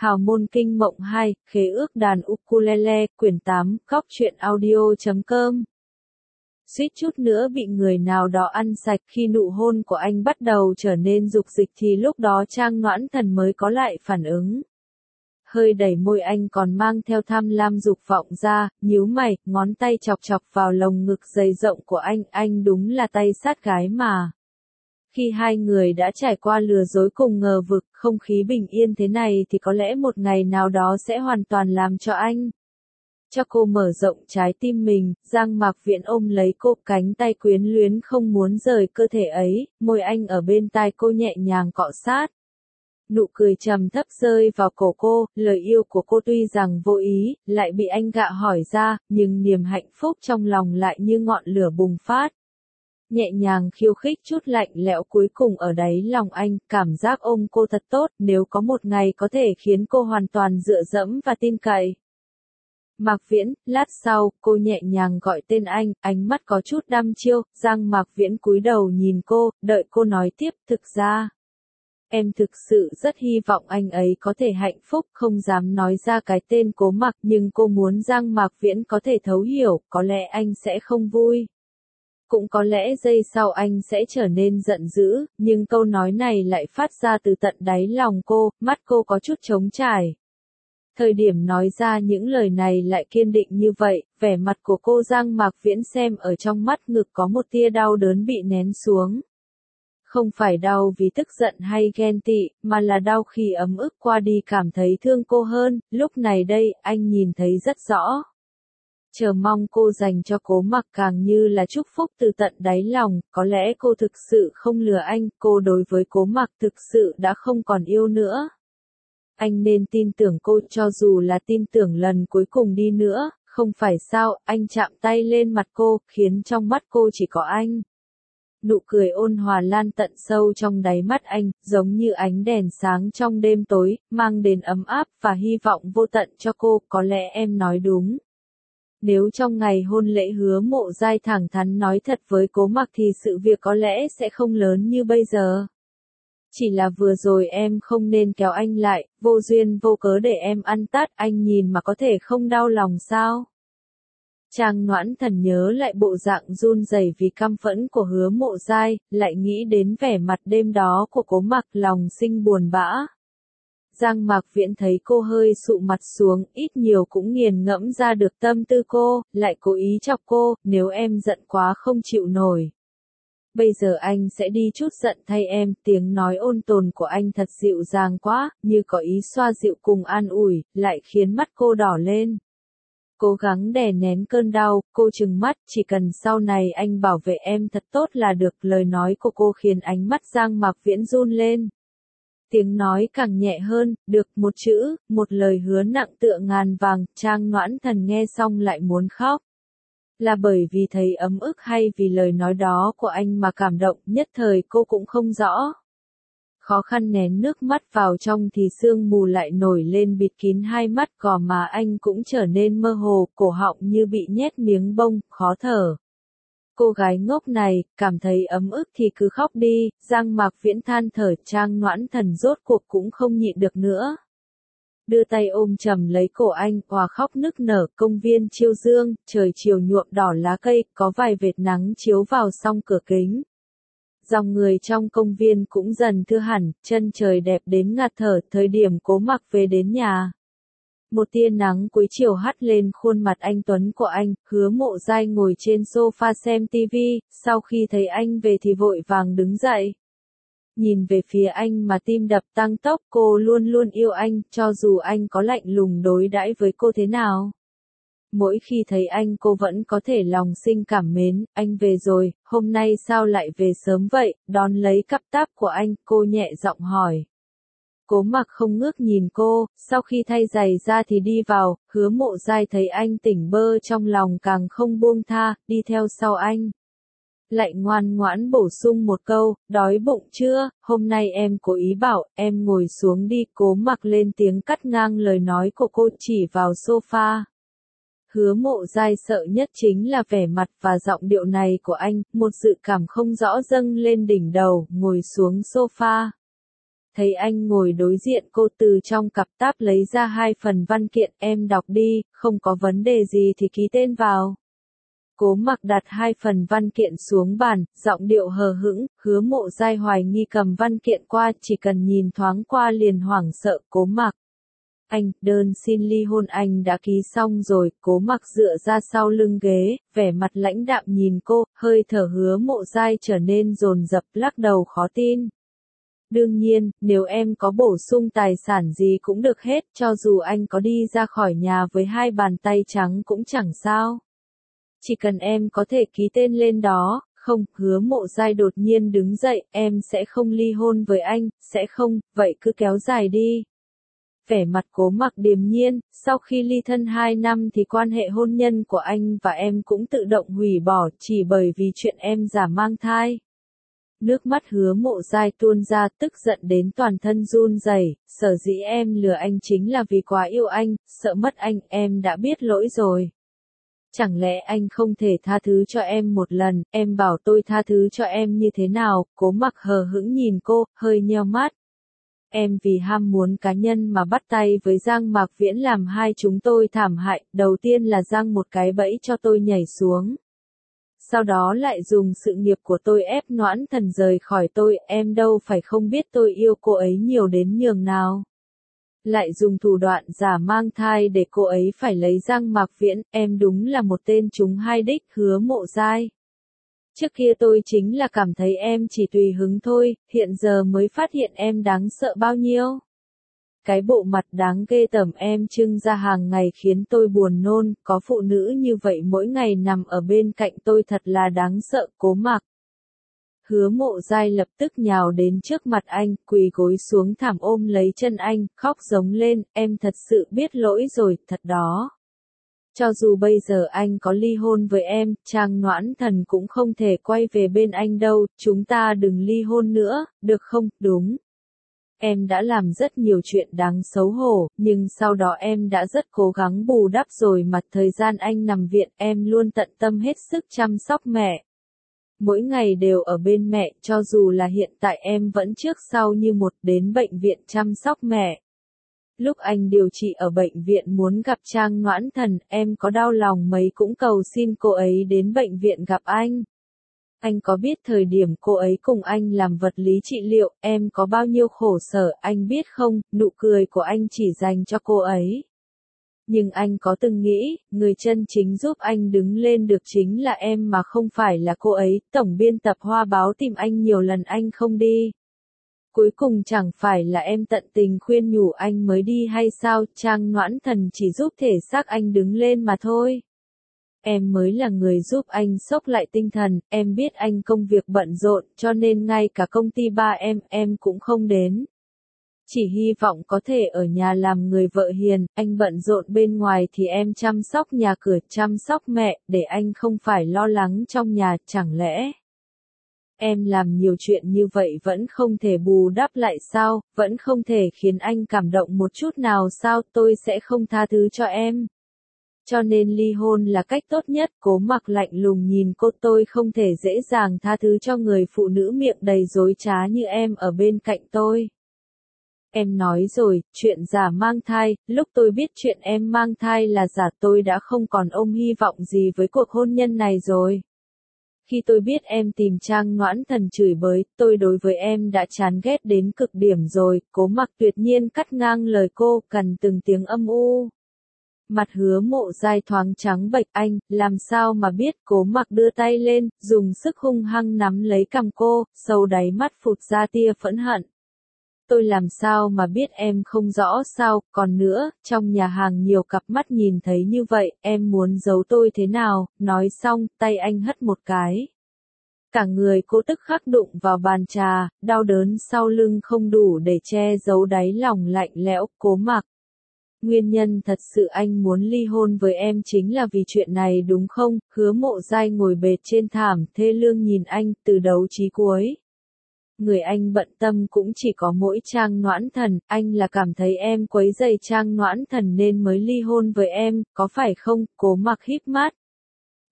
Hào môn kinh mộng 2, khế ước đàn ukulele, quyển 8, góc truyện audio.com. Suýt chút nữa bị người nào đó ăn sạch khi nụ hôn của anh bắt đầu trở nên dục dịch thì lúc đó Trang Noãn Thần mới có lại phản ứng. Hơi đẩy môi anh còn mang theo tham lam dục vọng ra, nhíu mày, ngón tay chọc chọc vào lồng ngực dày rộng của anh đúng là tay sát gái mà. Khi hai người đã trải qua lừa dối cùng ngờ vực, không khí bình yên thế này thì có lẽ một ngày nào đó sẽ hoàn toàn làm cho anh. Cho cô mở rộng trái tim mình, Giang Mạc Viễn ôm lấy cô, cánh tay quyến luyến không muốn rời cơ thể ấy, môi anh ở bên tai cô nhẹ nhàng cọ sát. Nụ cười trầm thấp rơi vào cổ cô, lời yêu của cô tuy rằng vô ý, lại bị anh gạ hỏi ra, nhưng niềm hạnh phúc trong lòng lại như ngọn lửa bùng phát. Nhẹ nhàng khiêu khích chút lạnh lẽo cuối cùng ở đáy lòng anh, cảm giác ôm cô thật tốt, nếu có một ngày có thể khiến cô hoàn toàn dựa dẫm và tin cậy. Mạc Viễn, lát sau, cô nhẹ nhàng gọi tên anh, ánh mắt có chút đăm chiêu, Giang Mạc Viễn cúi đầu nhìn cô, đợi cô nói tiếp, thực ra. Em thực sự rất hy vọng anh ấy có thể hạnh phúc, không dám nói ra cái tên Cố Mặc, nhưng cô muốn Giang Mạc Viễn có thể thấu hiểu, có lẽ anh sẽ không vui. Cũng có lẽ giây sau anh sẽ trở nên giận dữ, nhưng câu nói này lại phát ra từ tận đáy lòng cô, mắt cô có chút trống trải. Thời điểm nói ra những lời này lại kiên định như vậy, vẻ mặt của cô Giang Mạc Viễn xem ở trong mắt ngực có một tia đau đớn bị nén xuống. Không phải đau vì tức giận hay ghen tị, mà là đau khi ấm ức qua đi cảm thấy thương cô hơn, lúc này đây, anh nhìn thấy rất rõ. Chờ mong cô dành cho Cố Mặc càng như là chúc phúc từ tận đáy lòng, có lẽ cô thực sự không lừa anh, cô đối với Cố Mặc thực sự đã không còn yêu nữa. Anh nên tin tưởng cô cho dù là tin tưởng lần cuối cùng đi nữa, không phải sao, anh chạm tay lên mặt cô, khiến trong mắt cô chỉ có anh. Nụ cười ôn hòa lan tận sâu trong đáy mắt anh, giống như ánh đèn sáng trong đêm tối, mang đến ấm áp và hy vọng vô tận cho cô, có lẽ em nói đúng. Nếu trong ngày hôn lễ Hứa Mộ Giai thẳng thắn nói thật với Cố Mặc thì sự việc có lẽ sẽ không lớn như bây giờ. Chỉ là vừa rồi em không nên kéo anh lại, vô duyên vô cớ để em ăn tát, anh nhìn mà có thể không đau lòng sao? Trang Noãn Thần nhớ lại bộ dạng run rẩy vì căm phẫn của Hứa Mộ Giai, lại nghĩ đến vẻ mặt đêm đó của Cố Mặc, lòng sinh buồn bã. Giang Mạc Viễn thấy cô hơi sụ mặt xuống, ít nhiều cũng nghiền ngẫm ra được tâm tư cô, lại cố ý chọc cô, nếu em giận quá không chịu nổi. Bây giờ anh sẽ đi chút giận thay em, tiếng nói ôn tồn của anh thật dịu dàng quá, như có ý xoa dịu cùng an ủi, lại khiến mắt cô đỏ lên. Cố gắng đè nén cơn đau, cô trừng mắt, chỉ cần sau này anh bảo vệ em thật tốt là được, lời nói của cô khiến ánh mắt Giang Mạc Viễn run lên. Tiếng nói càng nhẹ hơn, được một chữ, một lời hứa nặng tựa ngàn vàng, Trang Noãn Thần nghe xong lại muốn khóc. Là bởi vì thấy ấm ức hay vì lời nói đó của anh mà cảm động, nhất thời cô cũng không rõ. Khó khăn nén nước mắt vào trong thì sương mù lại nổi lên bịt kín hai mắt, gò má anh cũng trở nên mơ hồ, cổ họng như bị nhét miếng bông, khó thở. Cô gái ngốc này, cảm thấy ấm ức thì cứ khóc đi, Giang Mạc Viễn than thở, Trang Noãn Thần rốt cuộc cũng không nhịn được nữa. Đưa tay ôm chầm lấy cổ anh, òa khóc nức nở, công viên chiêu dương, trời chiều nhuộm đỏ lá cây, có vài vệt nắng chiếu vào song cửa kính. Dòng người trong công viên cũng dần thưa hẳn, chân trời đẹp đến ngạt thở, thời điểm Cố Mặc về đến nhà. Một tia nắng cuối chiều hắt lên khuôn mặt anh tuấn của anh, Hứa Mộ Giai ngồi trên sofa xem tivi, sau khi thấy anh về thì vội vàng đứng dậy. Nhìn về phía anh mà tim đập tăng tốc, cô luôn luôn yêu anh, cho dù anh có lạnh lùng đối đãi với cô thế nào. Mỗi khi thấy anh cô vẫn có thể lòng sinh cảm mến, anh về rồi, hôm nay sao lại về sớm vậy, đón lấy cặp táp của anh, cô nhẹ giọng hỏi. Cố Mặc không ngước nhìn cô, sau khi thay giày ra thì đi vào, Hứa Mộ Giai thấy anh tỉnh bơ trong lòng càng không buông tha, đi theo sau anh. Lại ngoan ngoãn bổ sung một câu, đói bụng chưa, hôm nay em cố ý bảo, em ngồi xuống đi, Cố Mặc lên tiếng cắt ngang lời nói của cô chỉ vào sofa. Hứa Mộ Giai sợ nhất chính là vẻ mặt và giọng điệu này của anh, một dự cảm không rõ dâng lên đỉnh đầu, ngồi xuống sofa. Thấy anh ngồi đối diện cô từ trong cặp táp lấy ra 2 phần văn kiện, em đọc đi, không có vấn đề gì thì ký tên vào. Cố Mặc đặt 2 phần văn kiện xuống bàn, giọng điệu hờ hững, Hứa Mộ Giai hoài nghi cầm văn kiện qua, chỉ cần nhìn thoáng qua liền hoảng sợ. Cố Mặc, anh, đơn xin ly hôn anh đã ký xong rồi. Cố Mặc dựa ra sau lưng ghế, vẻ mặt lãnh đạm nhìn cô, hơi thở Hứa Mộ Giai trở nên dồn dập, lắc đầu khó tin. Đương nhiên, nếu em có bổ sung tài sản gì cũng được hết, cho dù anh có đi ra khỏi nhà với 2 bàn tay trắng cũng chẳng sao. Chỉ cần em có thể ký tên lên đó. Không, Hứa Mộ Giai đột nhiên đứng dậy, em sẽ không ly hôn với anh, sẽ không, vậy cứ kéo dài đi. Vẻ mặt Cố Mặc điềm nhiên, sau khi ly thân 2 năm thì quan hệ hôn nhân của anh và em cũng tự động hủy bỏ chỉ bởi vì chuyện em giả mang thai. Nước mắt Hứa Mộ Giai tuôn ra, tức giận đến toàn thân run rẩy. Sở dĩ em lừa anh chính là vì quá yêu anh, sợ mất anh, em đã biết lỗi rồi. Chẳng lẽ anh không thể tha thứ cho em một lần, em bảo tôi tha thứ cho em như thế nào? Cố Mặc hờ hững nhìn cô, hơi nheo mắt. Em vì ham muốn cá nhân mà bắt tay với Giang Mạc Viễn làm hai chúng tôi thảm hại, đầu tiên là giăng một cái bẫy cho tôi nhảy xuống. Sau đó lại dùng sự nghiệp của tôi ép Noãn Thần rời khỏi tôi, em đâu phải không biết tôi yêu cô ấy nhiều đến nhường nào. Lại dùng thủ đoạn giả mang thai để cô ấy phải lấy Giang Mạc Viễn, em đúng là một tên trúng hai đích. Hứa Mộ Giai. Trước kia tôi chính là cảm thấy em chỉ tùy hứng thôi, hiện giờ mới phát hiện em đáng sợ bao nhiêu. Cái bộ mặt đáng ghê tởm em trưng ra hàng ngày khiến tôi buồn nôn, có phụ nữ như vậy mỗi ngày nằm ở bên cạnh tôi thật là đáng sợ. Cố Mặc. Hứa Mộ Giai lập tức nhào đến trước mặt anh, quỳ gối xuống thảm ôm lấy chân anh, khóc giống lên, em thật sự biết lỗi rồi, thật đó. Cho dù bây giờ anh có ly hôn với em, Trang Noãn Thần cũng không thể quay về bên anh đâu, chúng ta đừng ly hôn nữa, được không? Đúng. Em đã làm rất nhiều chuyện đáng xấu hổ, nhưng sau đó em đã rất cố gắng bù đắp rồi mà thời gian anh nằm viện em luôn tận tâm hết sức chăm sóc mẹ. Mỗi ngày đều ở bên mẹ, cho dù là hiện tại em vẫn trước sau như một đến bệnh viện chăm sóc mẹ. Lúc anh điều trị ở bệnh viện muốn gặp Trang Noãn Thần, em có đau lòng mấy cũng cầu xin cô ấy đến bệnh viện gặp anh. Anh có biết thời điểm cô ấy cùng anh làm vật lý trị liệu, em có bao nhiêu khổ sở, anh biết không, nụ cười của anh chỉ dành cho cô ấy. Nhưng anh có từng nghĩ, người chân chính giúp anh đứng lên được chính là em mà không phải là cô ấy. Tổng biên tập Hoa báo tìm anh nhiều lần anh không đi. Cuối cùng chẳng phải là em tận tình khuyên nhủ anh mới đi hay sao? Trang Noãn Thần chỉ giúp thể xác anh đứng lên mà thôi. Em mới là người giúp anh xốc lại tinh thần, em biết anh công việc bận rộn, cho nên ngay cả công ty ba em cũng không đến. Chỉ hy vọng có thể ở nhà làm người vợ hiền, anh bận rộn bên ngoài thì em chăm sóc nhà cửa, chăm sóc mẹ, để anh không phải lo lắng trong nhà, chẳng lẽ em làm nhiều chuyện như vậy vẫn không thể bù đắp lại sao, vẫn không thể khiến anh cảm động một chút nào sao? Tôi sẽ không tha thứ cho em. Cho nên ly hôn là cách tốt nhất. Cố Mặc lạnh lùng nhìn cô, tôi không thể dễ dàng tha thứ cho người phụ nữ miệng đầy dối trá như em ở bên cạnh tôi. Em nói rồi, chuyện giả mang thai, lúc tôi biết chuyện em mang thai là giả tôi đã không còn ôm hy vọng gì với cuộc hôn nhân này rồi. Khi tôi biết em tìm Trang Noãn Thần chửi bới, tôi đối với em đã chán ghét đến cực điểm rồi. Cố Mặc tuyệt nhiên cắt ngang lời cô, cằn từng tiếng âm u. Mặt Hứa Mộ Giai thoáng trắng bệch, anh, làm sao mà biết? Cố Mặc đưa tay lên, dùng sức hung hăng nắm lấy cằm cô, sâu đáy mắt phụt ra tia phẫn hận. Tôi làm sao mà biết em không rõ sao? Còn nữa, trong nhà hàng nhiều cặp mắt nhìn thấy như vậy, em muốn giấu tôi thế nào? Nói xong, tay anh hất một cái. Cả người cô tức khắc đụng vào bàn trà, đau đớn sau lưng không đủ để che giấu đáy lòng lạnh lẽo. Cố Mặc. Nguyên nhân thật sự anh muốn ly hôn với em chính là vì chuyện này đúng không? Hứa Mộ Giai ngồi bệt trên thảm, thê lương nhìn anh, từ đầu chí cuối. Người anh bận tâm cũng chỉ có mỗi Trang Noãn Thần, anh là cảm thấy em quấy rầy Trang Noãn Thần nên mới ly hôn với em, có phải không? Cố Mặc híp mắt.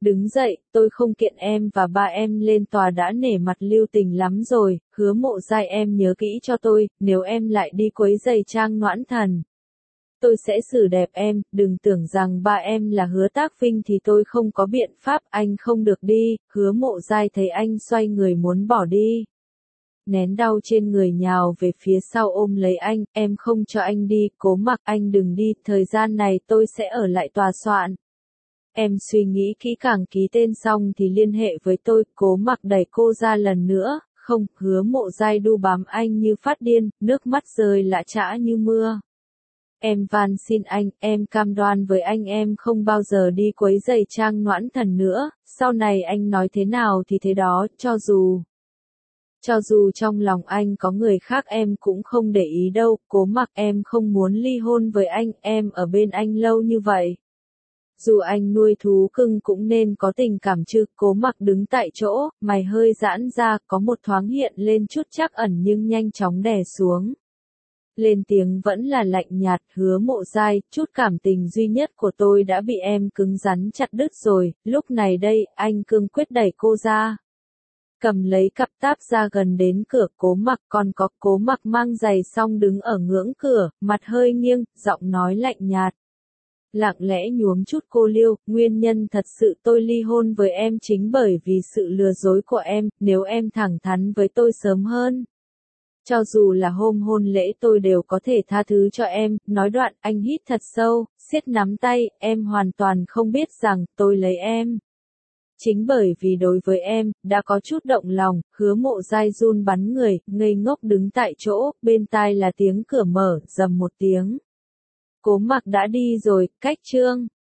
Đứng dậy, tôi không kiện em và ba em lên tòa đã nể mặt lưu tình lắm rồi, Hứa Mộ Giai em nhớ kỹ cho tôi, nếu em lại đi quấy rầy Trang Noãn Thần. Tôi sẽ xử đẹp em, đừng tưởng rằng ba em là Hứa Tác Vinh thì tôi không có biện pháp, anh không được đi, Hứa Mộ Giai thấy anh xoay người muốn bỏ đi. Nén đau trên người nhào về phía sau ôm lấy anh, em không cho anh đi, Cố Mặc anh đừng đi, thời gian này tôi sẽ ở lại tòa soạn. Em suy nghĩ kỹ càng ký tên xong thì liên hệ với tôi, Cố Mặc đẩy cô ra lần nữa, không, Hứa Mộ Giai đu bám anh như phát điên, nước mắt rơi lã chã như mưa. Em van xin anh, em cam đoan với anh em không bao giờ đi quấy rầy Trang Noãn Thần nữa, sau này anh nói thế nào thì thế đó, cho dù trong lòng anh có người khác em cũng không để ý đâu, Cố Mặc em không muốn ly hôn với anh, em ở bên anh lâu như vậy. Dù anh nuôi thú cưng cũng nên có tình cảm chứ, Cố Mặc đứng tại chỗ, mày hơi giãn ra, có một thoáng hiện lên chút trắc ẩn nhưng nhanh chóng đè xuống. Lên tiếng vẫn là lạnh nhạt, Hứa Mộ Giai, chút cảm tình duy nhất của tôi đã bị em cứng rắn chặt đứt rồi, lúc này đây, anh cương quyết đẩy cô ra. Cầm lấy cặp táp ra gần đến cửa, Cố Mặc còn có, Cố Mặc mang giày xong đứng ở ngưỡng cửa, mặt hơi nghiêng, giọng nói lạnh nhạt. Lặng lẽ nhuốm chút cô liêu, nguyên nhân thật sự tôi ly hôn với em chính bởi vì sự lừa dối của em, nếu em thẳng thắn với tôi sớm hơn. Cho dù là hôm hôn lễ tôi đều có thể tha thứ cho em, nói đoạn anh hít thật sâu, siết nắm tay, em hoàn toàn không biết rằng, tôi lấy em. Chính bởi vì đối với em, đã có chút động lòng, Hứa Mộ Giai run bắn người, ngây ngốc đứng tại chỗ, bên tai là tiếng cửa mở, rầm một tiếng. Cố Mặc đã đi rồi, cách chương.